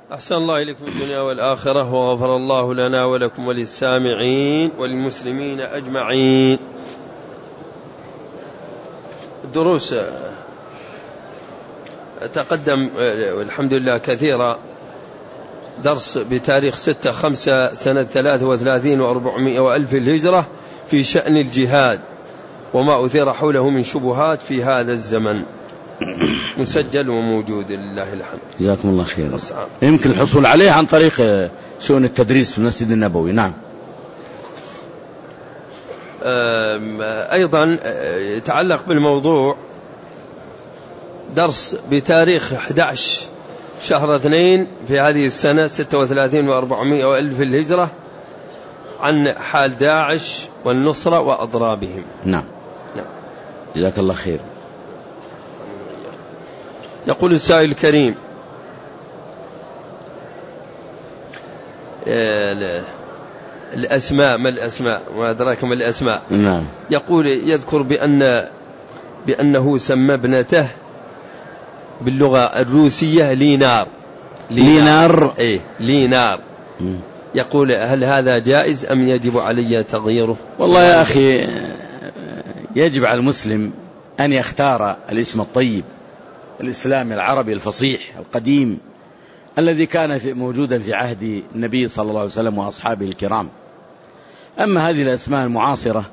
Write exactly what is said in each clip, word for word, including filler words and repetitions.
أحسن الله إليكم الدنيا والآخرة، وغفر الله لنا ولكم وللسامعين والمسلمين أجمعين. الدروس تقدم والحمد لله كثيرا. درس بتاريخ ستة خمسة سنة ثلاثة وثلاثين وأربعمائة وألف الهجرة في شأن الجهاد وما أثير حوله من شبهات في هذا الزمن، مسجل وموجود لله الحمد. جزاكم الله خير. يمكن الحصول عليه عن طريق شؤون التدريس في المسجد النبوي. نعم. أيضا يتعلق بالموضوع درس بتاريخ أحد عشر شهر اثنين في هذه السنة ستة وثلاثين وأربعمائة وألف الهجرة عن حال داعش والنصرة وأضرابهم. نعم. نعم. جزاك الله خير. يقول السائل الكريم: الأسماء ما الأسماء وما أدراك ما الأسماء. نعم. يقول يذكر بأن بأنه سمى ابنته باللغة الروسية لينار. لينار. إيه لينار. م. يقول هل هذا جائز أم يجب علي تغييره؟ والله يا أخي يجب على المسلم أن يختار الاسم الطيب الإسلامي العربي الفصيح القديم الذي كان في موجودا في عهد النبي صلى الله عليه وسلم وأصحابه الكرام. أما هذه الأسماء المعاصرة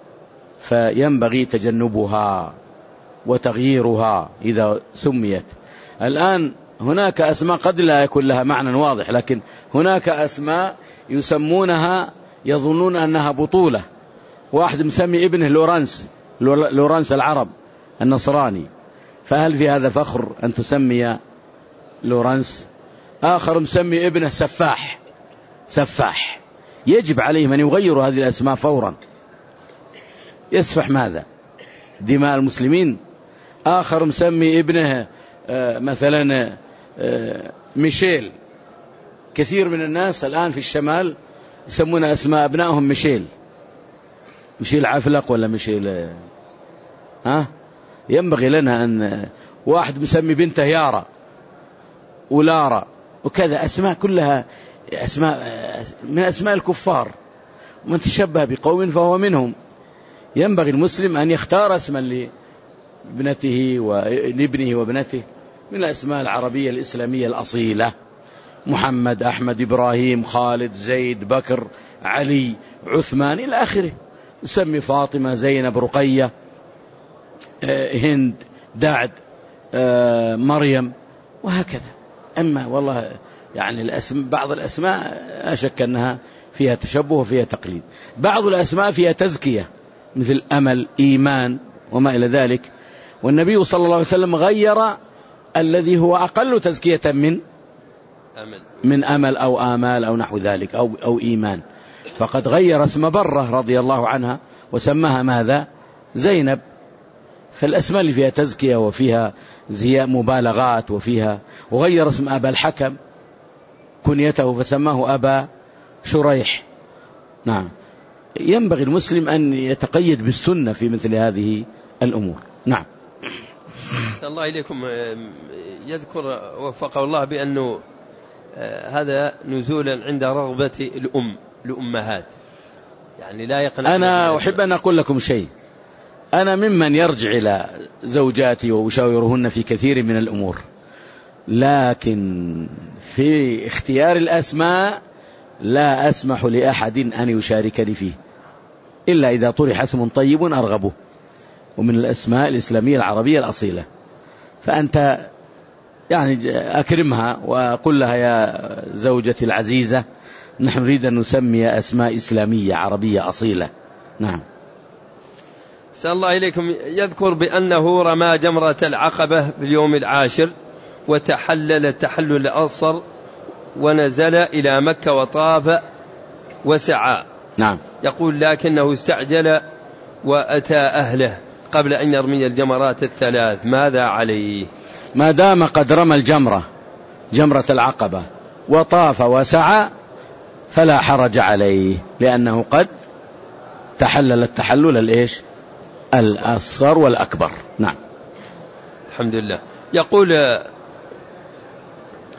فينبغي تجنبها وتغييرها إذا سميت. الآن هناك أسماء قد لا يكون لها معنى واضح، لكن هناك أسماء يسمونها يظنون أنها بطولة. واحد مسمي ابنه لورانس، لورانس العرب النصراني، فهل في هذا فخر أن تسمي لورانس؟ آخر مسمي ابنه سفاح، سفاح. يجب عليهم أن يغيروا هذه الأسماء فورا. يسفح ماذا؟ دماء المسلمين. آخر مسمي ابنه مثلا ميشيل. كثير من الناس الآن في الشمال يسمون أسماء أبنائهم ميشيل، ميشيل عفلق ولا ميشيل ها. ينبغي لنا أن واحد مسمي بنته يارا ولارا وكذا، أسماء كلها أسماء من أسماء الكفار، ومن تشبه بقوم فهو منهم. ينبغي المسلم أن يختار اسما لابنته ولابنه وابنته من الأسماء العربية الإسلامية الأصيلة: محمد، أحمد، إبراهيم، خالد، زيد، بكر، علي، عثمان إلى آخره. نسمي فاطمة، زينب، رقية، هند، دعد، مريم، وهكذا. أما والله يعني الأسماء، بعض الأسماء لا شك أنها فيها تشبه وفيها تقليد. بعض الأسماء فيها تزكية مثل أمل، إيمان، وما إلى ذلك. والنبي صلى الله عليه وسلم غير الذي هو أقل تزكية من أمل، من أمل أو آمال أو نحو ذلك أو, أو إيمان. فقد غير اسم برة رضي الله عنها وسماها ماذا؟ زينب. فالأسماء اللي فيها تزكية وفيها زياء مبالغات وفيها. وغير اسم أبا الحكم كنيته فسماه أبا شريح. نعم. ينبغي المسلم أن يتقيد بالسنة في مثل هذه الأمور. نعم. صلى الله إليكم. يذكر وفقه الله بأنه هذا نزولا عند رغبة الأم الأمهات، يعني لا يقنع. أنا أحب أن أقول لكم شيء. أنا ممن يرجع إلى زوجاتي وأشاورهن في كثير من الأمور، لكن في اختيار الأسماء لا أسمح لأحد أن يشاركني فيه إلا إذا طرح اسم طيب أرغبه، ومن الأسماء الإسلامية العربية الأصيلة. فأنت يعني أكرمها وقل لها: يا زوجتي العزيزة، نحن نريد أن نسمي أسماء إسلامية عربية أصيلة. نعم. صلى الله إليكم. يذكر بأنه رمى جمرة العقبة في اليوم العاشر وتحلل التحلل الأصغر ونزل إلى مكة وطاف وسعى. نعم. يقول لكنه استعجل وأتى أهله قبل أن يرمي الجمرات الثلاث، ماذا عليه؟ ما دام قد رمى الجمرة جمرة العقبة وطاف وسعى فلا حرج عليه، لأنه قد تحلل التحلل الإيش؟ الأصغر والأكبر. نعم. الحمد لله. يقول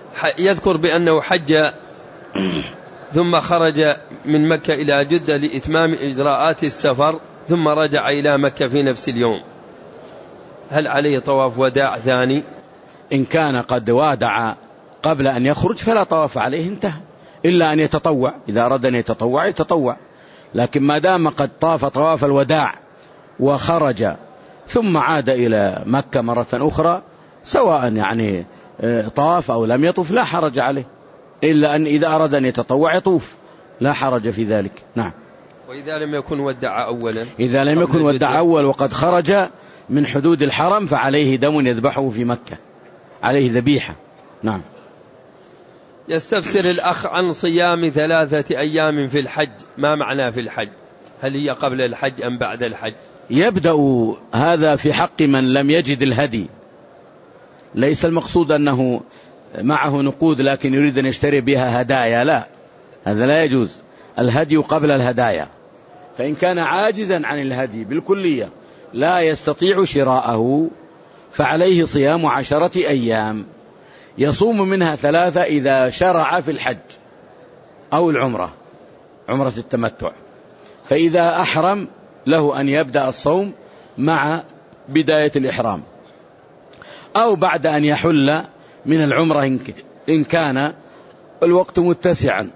يذكر بأنه حج ثم خرج من مكة إلى جدة لإتمام إجراءات السفر ثم رجع إلى مكة في نفس اليوم، هل عليه طواف وداع ثاني؟ إن كان قد وادع قبل أن يخرج فلا طواف عليه، انتهى، إلا أن يتطوع، إذا أراد أن يتطوع يتطوع، لكن ما دام قد طاف طواف الوداع وخرج ثم عاد إلى مكة مرة أخرى، سواء يعني طاف أو لم يطف لا حرج عليه، إلا أن إذا أراد أن يتطوع يطوف، لا حرج في ذلك. نعم. وإذا لم يكن ودع أولا، إذا لم يكن ودع أول وقد خرج من حدود الحرم فعليه دم يذبحه في مكة، عليه ذبيحة. نعم. يستفسر الأخ عن صيام ثلاثة أيام في الحج، ما معناه في الحج؟ هل هي قبل الحج أم بعد الحج؟ يبدأ هذا في حق من لم يجد الهدي، ليس المقصود أنه معه نقود لكن يريد أن يشتري بها هدايا، لا، هذا لا يجوز، الهدي قبل الهدايا. فإن كان عاجزا عن الهدي بالكلية لا يستطيع شراءه فعليه صيام عشرة أيام، يصوم منها ثلاثة إذا شرع في الحج أو العمرة، عمرة التمتع، فإذا أحرم له أن يبدأ الصوم مع بداية الإحرام، أو بعد أن يحل من العمرة إن كان الوقت متسعا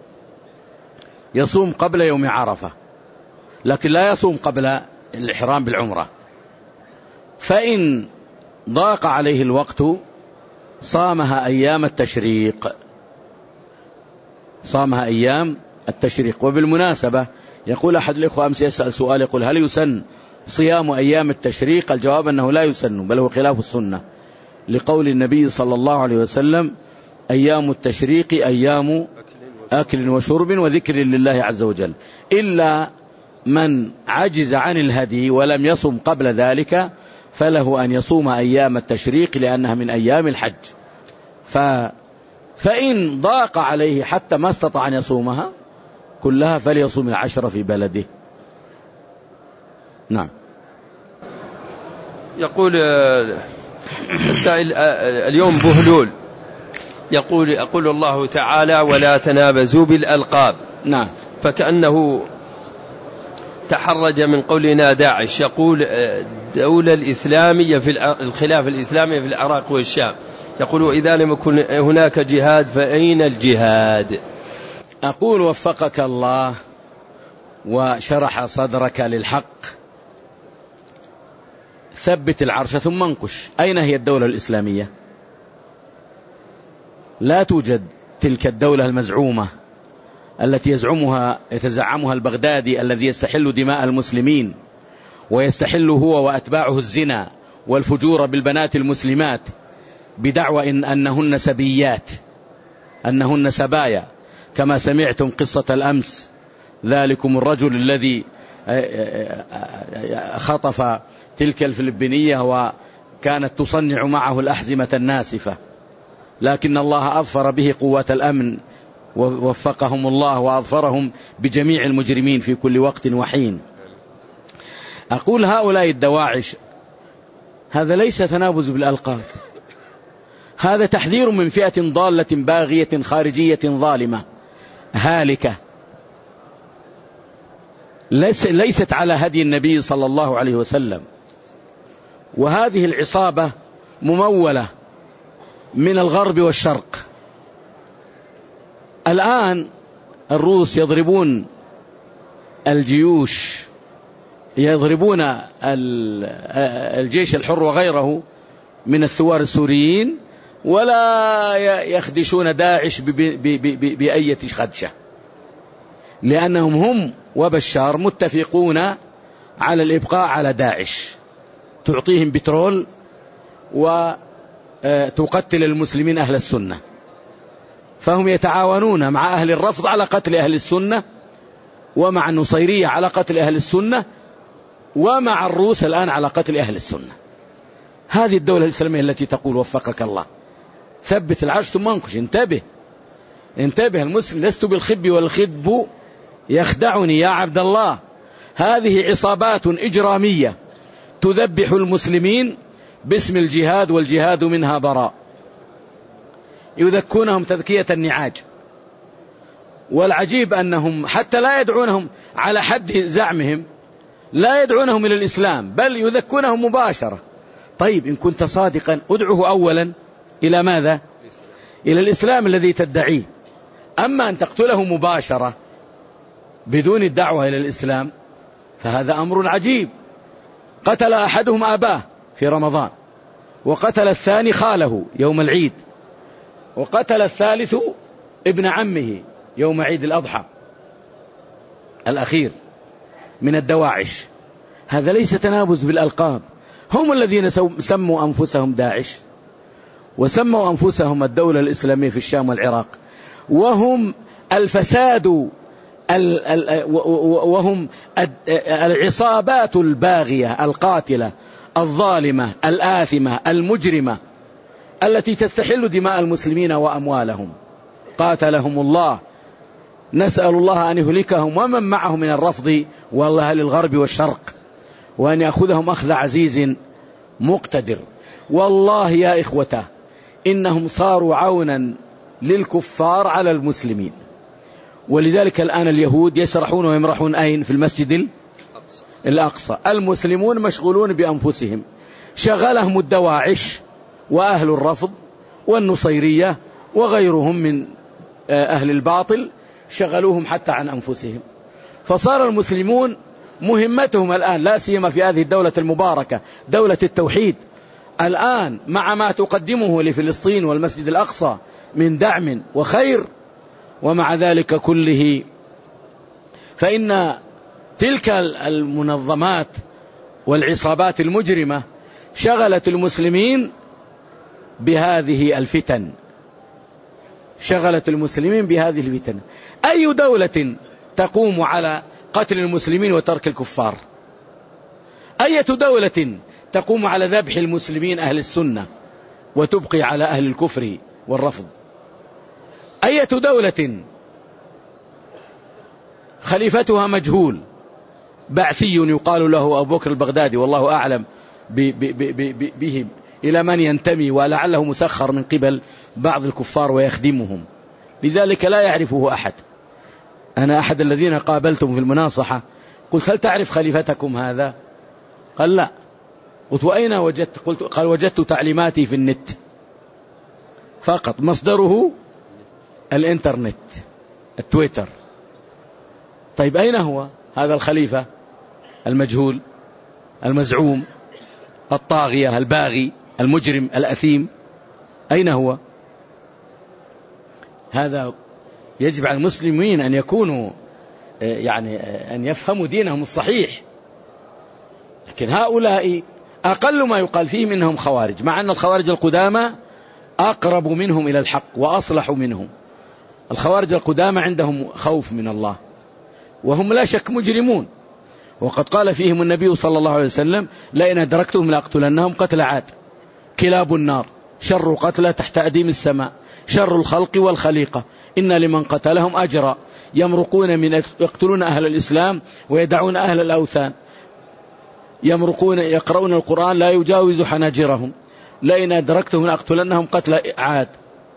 يصوم قبل يوم عرفة، لكن لا يصوم قبل الإحرام بالعمرة. فإن ضاق عليه الوقت صامها أيام التشريق، صامها أيام التشريق. وبالمناسبة يقول أحد الإخوة أمس يسأل سؤال يقول هل يسن صيام أيام التشريق؟ الجواب أنه لا يسن، بل هو خلاف السنة، لقول النبي صلى الله عليه وسلم أيام التشريق أيام أكل وشرب وذكر لله عز وجل، إلا من عجز عن الهدي ولم يصم قبل ذلك فله أن يصوم أيام التشريق لأنها من أيام الحج. ف... فإن ضاق عليه حتى ما استطاع أن يصومها كلها فليصوم العشرة في بلده. نعم. يقول السائل اليوم بهلول، يقول يقول الله تعالى ولا تنابزوا بالألقاب. نعم. فكأنه تحرج من قولنا داعش، يقول الدولة الإسلامية في الخلافة الإسلامية في العراق والشام، يقول إذا لم يكن هناك جهاد فأين الجهاد؟ أقول وفقك الله وشرح صدرك للحق، ثبت العرش ثم انقش. أين هي الدولة الإسلامية؟ لا توجد تلك الدولة المزعومة التي يزعمها يتزعمها البغدادي الذي يستحل دماء المسلمين ويستحل هو وأتباعه الزنا والفجور بالبنات المسلمات بدعوى إن أنهن سبيات، أنهن سبايا، كما سمعتم قصة الأمس ذلكم الرجل الذي خطف تلك الفلبينية وكانت تصنع معه الأحزمة الناسفة، لكن الله أظفر به قوة الأمن ووفقهم الله وأظفرهم بجميع المجرمين في كل وقت وحين. أقول هؤلاء الدواعش هذا ليس تنابز بالألقاب، هذا تحذير من فئة ضالة باغية خارجية ظالمة هالكة ليست على هدي النبي صلى الله عليه وسلم. وهذه العصابة ممولة من الغرب والشرق. الآن الروس يضربون الجيوش، يضربون الجيش الحر وغيره من الثوار السوريين، ولا يخدشون داعش بأية خدشة، لأنهم هم وبشار متفقون على الإبقاء على داعش، تعطيهم بترول وتقتل المسلمين أهل السنة، فهم يتعاونون مع أهل الرفض على قتل أهل السنة، ومع النصيرية على قتل أهل السنة، ومع الروس الآن على قتل أهل السنة. هذه الدولة الإسلامية التي تقول وفقك الله ثبت العرش ثم انقش. انتبه انتبه المسلم، لست بالخب والخب يخدعني يا عبد الله. هذه عصابات إجرامية تذبح المسلمين باسم الجهاد، والجهاد منها براء. يذكونهم تذكية النعاج. والعجيب أنهم حتى لا يدعونهم على حد زعمهم، لا يدعونهم إلى الإسلام، بل يذكونهم مباشرة. طيب إن كنت صادقا ادعوه أولا إلى ماذا؟ إلى الإسلام الذي تدعيه. أما أن تقتله مباشرة بدون الدعوة إلى الإسلام فهذا أمر عجيب. قتل أحدهم أباه في رمضان، وقتل الثاني خاله يوم العيد، وقتل الثالث ابن عمه يوم عيد الأضحى الأخير من الدواعش. هذا ليس تنابز بالألقاب، هم الذين سموا أنفسهم داعش وسموا أنفسهم الدولة الإسلامية في الشام والعراق، وهم الفساد وهم العصابات الباغية القاتلة الظالمة الآثمة المجرمة التي تستحل دماء المسلمين وأموالهم. قاتلهم الله، نسأل الله أن يهلكهم ومن معه من الرفض والله للغرب والشرق، وأن يأخذهم أخذ عزيز مقتدر. والله يا إخوته إنهم صاروا عونا للكفار على المسلمين. ولذلك الآن اليهود يسرحون ويمرحون أين؟ في المسجد الأقصى. المسلمون مشغولون بأنفسهم، شغلهم الدواعش وأهل الرفض والنصيرية وغيرهم من أهل الباطل، شغلوهم حتى عن أنفسهم. فصار المسلمون مهمتهم الآن، لا سيما في هذه الدولة المباركة دولة التوحيد، الآن مع ما تقدمه لفلسطين والمسجد الأقصى من دعم وخير، ومع ذلك كله فإن تلك المنظمات والعصابات المجرمة شغلت المسلمين بهذه الفتن، شغلت المسلمين بهذه الفتن. أي دولة تقوم على قتل المسلمين وترك الكفار؟ أي دولة تقوم على ذبح المسلمين أهل السنة وتبقي على أهل الكفر والرفض؟ أي دولة خليفتها مجهول، بعثي يقال له أبو بكر البغدادي والله أعلم بهم إلى من ينتمي، ولعله مسخر من قبل بعض الكفار ويخدمهم، لذلك لا يعرفه أحد. أنا أحد الذين قابلتم في المناصحة قلت هل تعرف خليفتكم هذا؟ قال لا. قلت وأين وجدت؟ قلت قال وجدت تعليماتي في النت فقط، مصدره الإنترنت التويتر. طيب أين هو هذا الخليفة المجهول المزعوم الطاغية الباغي المجرم الأثيم؟ أين هو؟ هذا يجب على المسلمين أن يكونوا يعني أن يفهموا دينهم الصحيح. لكن هؤلاء أقل ما يقال فيهم إنهم خوارج، مع أن الخوارج القدامى أقرب منهم إلى الحق وأصلح منهم. الخوارج القدامى عندهم خوف من الله، وهم لا شك مجرمون، وقد قال فيهم النبي صلى الله عليه وسلم لئن أدركتهم لأقتلنهم قتل عاد، كلاب النار، شر قتلى تحت أديم السماء، شر الخلق والخليقة، إن لمن قتلهم أجرا، يمرقون من يقتلون أهل الإسلام ويدعون أهل الأوثان، يمرقون يقرؤون القرآن لا يجاوز حناجرهم، لئن أدركتهم لأقتلنهم قتل عاد،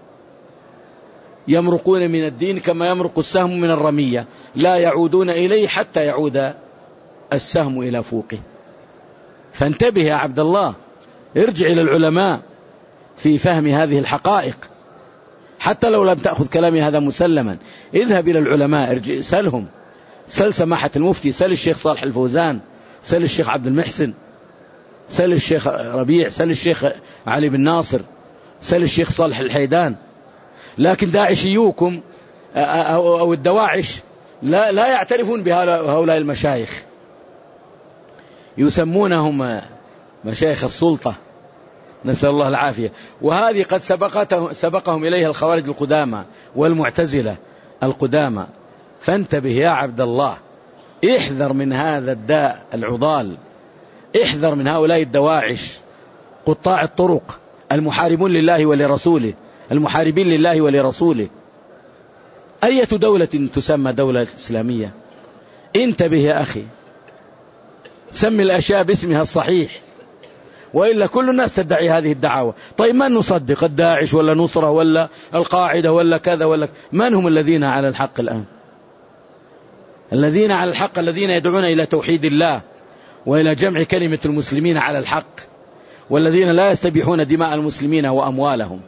يمرقون من الدين كما يمرق السهم من الرمية، لا يعودون إليه حتى يعود السهم إلى فوقه. فانتبه يا عبد الله، ارجع إلى العلماء في فهم هذه الحقائق، حتى لو لم تأخذ كلامي هذا مسلما، اذهب إلى العلماء، ارجع سلهم، سل سماحة المفتي، سل الشيخ صالح الفوزان، سل الشيخ عبد المحسن، سل الشيخ ربيع، سل الشيخ علي بن ناصر، سل الشيخ صالح الحيدان. لكن داعشيوكم أو الدواعش لا, لا يعترفون بهؤلاء المشايخ، يسمونهم مشايخ السلطة، نسأل الله العافية. وهذه قد سبقهم إليها الخوارج القدامى والمعتزلة القدامى. فانتبه يا عبد الله، احذر من هذا الداء العضال، احذر من هؤلاء الدواعش قطاع الطرق المحاربون لله ولرسوله، المحاربين لله ولرسوله. أية دولة تسمى دولة إسلامية؟ انتبه يا أخي، سمي الأشياء باسمها الصحيح، وإلا كل الناس تدعي هذه الدعاوى. طيب من نصدق؟ الداعش ولا نصرة ولا القاعدة ولا كذا ولا ك... من هم الذين على الحق الآن؟ الذين على الحق الذين يدعون إلى توحيد الله وإلى جمع كلمة المسلمين على الحق، والذين لا يستبيحون دماء المسلمين وأموالهم.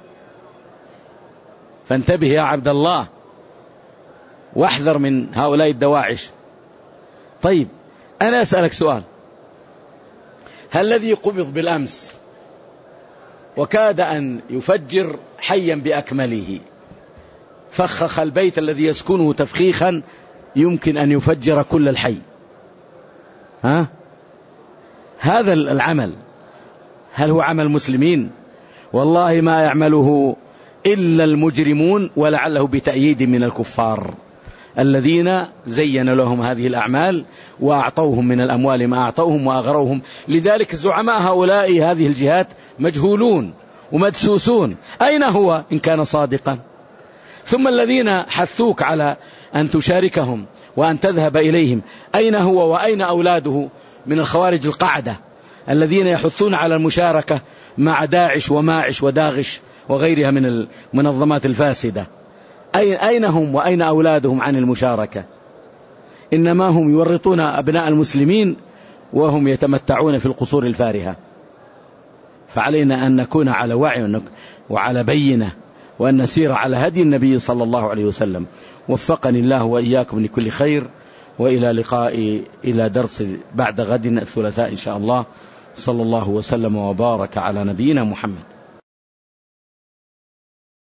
فانتبه يا عبد الله واحذر من هؤلاء الدواعش. طيب أنا أسألك سؤال، هل الذي قبض بالأمس وكاد أن يفجر حيا بأكمله فخخ البيت الذي يسكنه تفخيخا يمكن أن يفجر كل الحي، ها؟ هذا العمل هل هو عمل مسلمين؟ والله ما يعمله إلا المجرمون، ولعله بتأييد من الكفار الذين زين لهم هذه الأعمال وأعطوهم من الأموال ما أعطوهم وأغروهم. لذلك زعماء هؤلاء هذه الجهات مجهولون ومدسوسون. أين هو إن كان صادقا؟ ثم الذين حثوك على أن تشاركهم وأن تذهب إليهم، أين هو وأين أولاده من الخوارج القاعدة الذين يحثون على المشاركة مع داعش وماعش وداغش وغيرها من المنظمات الفاسدة؟ أين هم وأين أولادهم عن المشاركة؟ إنما هم يورطون أبناء المسلمين وهم يتمتعون في القصور الفارهة. فعلينا أن نكون على وعي وعلى بينة، وأن نسير على هدي النبي صلى الله عليه وسلم. وفقني الله وإياكم لكل خير، وإلى لقاء إلى درس بعد غد الثلاثاء إن شاء الله. صلى الله وسلم وبارك على نبينا محمد.